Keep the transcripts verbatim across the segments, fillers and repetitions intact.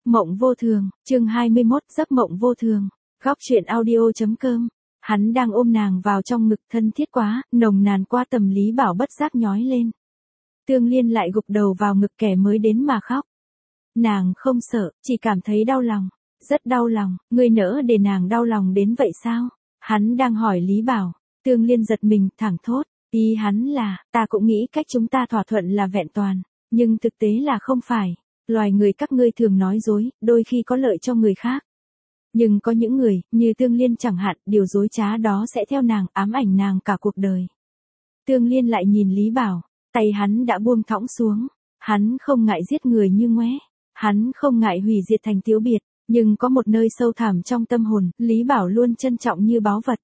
Mộng vô thường, chương hai mươi mốt, giấc mộng vô thường. Góc truyện audio.com. Hắn đang ôm nàng vào trong ngực, thân thiết quá, nồng nàn qua tầm Lý Bảo bất giác nhói lên. Tương Liên lại gục đầu vào ngực kẻ mới đến mà khóc. Nàng không sợ, chỉ cảm thấy đau lòng. Rất đau lòng, ngươi nỡ để nàng đau lòng đến vậy sao? Hắn đang hỏi Lý Bảo. Tương Liên giật mình, thẳng thốt. Ý hắn là, ta cũng nghĩ cách chúng ta thỏa thuận là vẹn toàn. Nhưng thực tế là không phải. Loài người các ngươi thường nói dối, đôi khi có lợi cho người khác. Nhưng có những người, như Tương Liên chẳng hạn, điều dối trá đó sẽ theo nàng, ám ảnh nàng cả cuộc đời. Tương Liên lại nhìn Lý Bảo, tay hắn đã buông thõng xuống. Hắn không ngại giết người như ngoé. Hắn không ngại hủy diệt thành Tiếu Biệt. Nhưng có một nơi sâu thẳm trong tâm hồn, Lý Bảo luôn trân trọng như báu vật.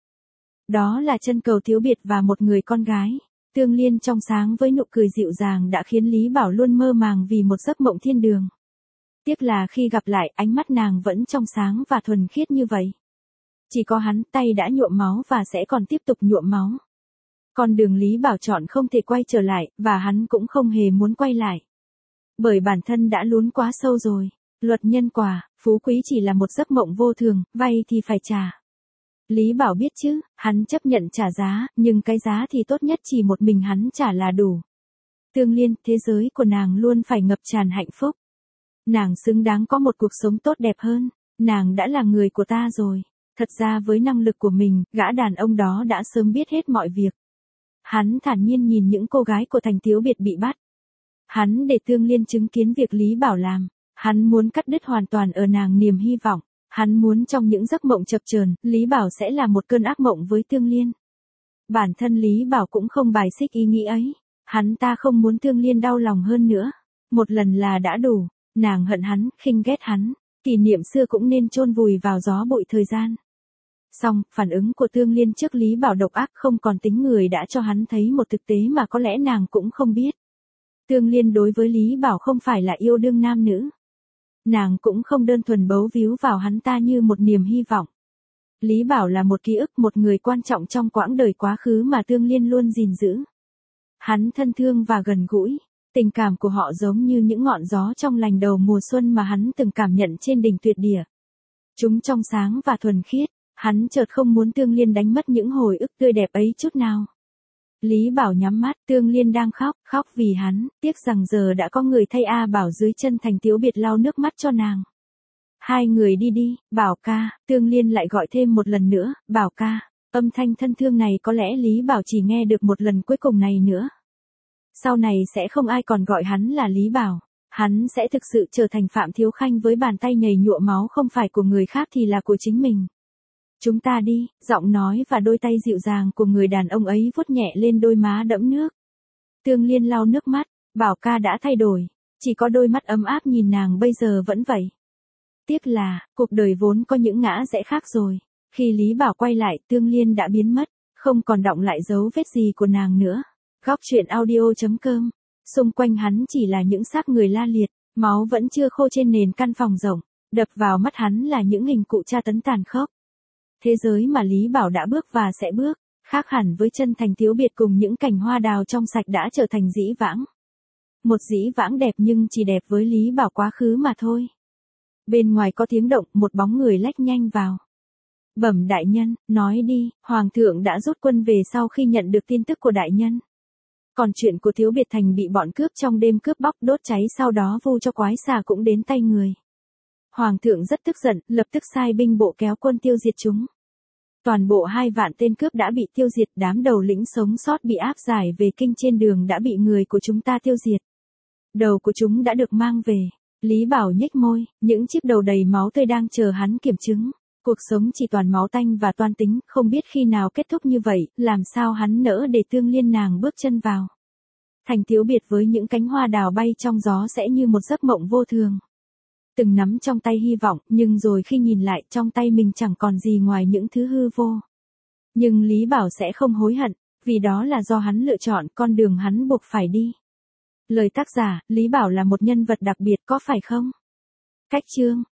Đó là chân cầu Tiếu Biệt và một người con gái. Tương Liên trong sáng với nụ cười dịu dàng đã khiến Lý Bảo luôn mơ màng vì một giấc mộng thiên đường. Tiếc là khi gặp lại, ánh mắt nàng vẫn trong sáng và thuần khiết như vậy. Chỉ có hắn, tay đã nhuộm máu và sẽ còn tiếp tục nhuộm máu. Con đường Lý Bảo chọn không thể quay trở lại, và hắn cũng không hề muốn quay lại. Bởi bản thân đã lún quá sâu rồi. Luật nhân quả, phú quý chỉ là một giấc mộng vô thường, vay thì phải trả. Lý Bảo biết chứ, hắn chấp nhận trả giá, nhưng cái giá thì tốt nhất chỉ một mình hắn trả là đủ. Tương Liên, thế giới của nàng luôn phải ngập tràn hạnh phúc. Nàng xứng đáng có một cuộc sống tốt đẹp hơn, nàng đã là người của ta rồi. Thật ra với năng lực của mình, gã đàn ông đó đã sớm biết hết mọi việc. Hắn thản nhiên nhìn những cô gái của thành Tiếu Biệt bị bắt. Hắn để Tương Liên chứng kiến việc Lý Bảo làm. Hắn muốn cắt đứt hoàn toàn ở nàng niềm hy vọng. Hắn muốn trong những giấc mộng chập chờn, Lý Bảo sẽ là một cơn ác mộng với Tương Liên. Bản thân Lý Bảo cũng không bài xích ý nghĩ ấy. Hắn ta không muốn Tương Liên đau lòng hơn nữa. Một lần là đã đủ. Nàng hận hắn, khinh ghét hắn. Kỷ niệm xưa cũng nên chôn vùi vào gió bụi thời gian. Song, phản ứng của Tương Liên trước Lý Bảo độc ác không còn tính người đã cho hắn thấy một thực tế mà có lẽ nàng cũng không biết. Tương Liên đối với Lý Bảo không phải là yêu đương nam nữ. Nàng cũng không đơn thuần bấu víu vào hắn ta như một niềm hy vọng. Lý Bảo là một ký ức, một người quan trọng trong quãng đời quá khứ mà Tương Liên luôn gìn giữ. Hắn thân thương và gần gũi, tình cảm của họ giống như những ngọn gió trong lành đầu mùa xuân mà hắn từng cảm nhận trên đỉnh Tuyệt Địa. Chúng trong sáng và thuần khiết, hắn chợt không muốn Tương Liên đánh mất những hồi ức tươi đẹp ấy chút nào. Lý Bảo nhắm mắt, Tương Liên đang khóc, khóc vì hắn, tiếc rằng giờ đã có người thay A Bảo dưới chân thành Tiếu Biệt lau nước mắt cho nàng. Hai người đi đi, Bảo ca, Tương Liên lại gọi thêm một lần nữa, Bảo ca, âm thanh thân thương này có lẽ Lý Bảo chỉ nghe được một lần cuối cùng này nữa. Sau này sẽ không ai còn gọi hắn là Lý Bảo, hắn sẽ thực sự trở thành Phạm Thiếu Khanh với bàn tay nhầy nhụa máu không phải của người khác thì là của chính mình. Chúng ta đi, giọng nói và đôi tay dịu dàng của người đàn ông ấy vuốt nhẹ lên đôi má đẫm nước. Tương Liên lau nước mắt, Bảo ca đã thay đổi, chỉ có đôi mắt ấm áp nhìn nàng bây giờ vẫn vậy. Tiếc là, cuộc đời vốn có những ngã rẽ khác rồi. Khi Lý Bảo quay lại, Tương Liên đã biến mất, không còn đọng lại dấu vết gì của nàng nữa. Góc truyện audio.com. Xung quanh hắn chỉ là những xác người la liệt, máu vẫn chưa khô trên nền căn phòng rộng, đập vào mắt hắn là những hình cụ tra tấn tàn khốc. Thế giới mà Lý Bảo đã bước và sẽ bước, khác hẳn với chân thành Tiếu Biệt cùng những cành hoa đào trong sạch đã trở thành dĩ vãng. Một dĩ vãng đẹp nhưng chỉ đẹp với Lý Bảo quá khứ mà thôi. Bên ngoài có tiếng động, một bóng người lách nhanh vào. Bẩm đại nhân, nói đi, Hoàng thượng đã rút quân về sau khi nhận được tin tức của đại nhân. Còn chuyện của Tiếu Biệt Thành bị bọn cướp trong đêm cướp bóc đốt cháy sau đó vu cho quái xà cũng đến tay người. Hoàng thượng rất tức giận, lập tức sai binh bộ kéo quân tiêu diệt chúng. Toàn bộ hai vạn tên cướp đã bị tiêu diệt, đám đầu lĩnh sống sót bị áp giải về kinh trên đường đã bị người của chúng ta tiêu diệt. Đầu của chúng đã được mang về. Lý Bảo nhếch môi, những chiếc đầu đầy máu tươi đang chờ hắn kiểm chứng. Cuộc sống chỉ toàn máu tanh và toan tính, không biết khi nào kết thúc như vậy, làm sao hắn nỡ để Tương Liên nàng bước chân vào. Thành Tiếu Biệt với những cánh hoa đào bay trong gió sẽ như một giấc mộng vô thường. Từng nắm trong tay hy vọng, nhưng rồi khi nhìn lại trong tay mình chẳng còn gì ngoài những thứ hư vô. Nhưng Lý Bảo sẽ không hối hận, vì đó là do hắn lựa chọn con đường hắn buộc phải đi. Lời tác giả, Lý Bảo là một nhân vật đặc biệt có phải không? Cách chương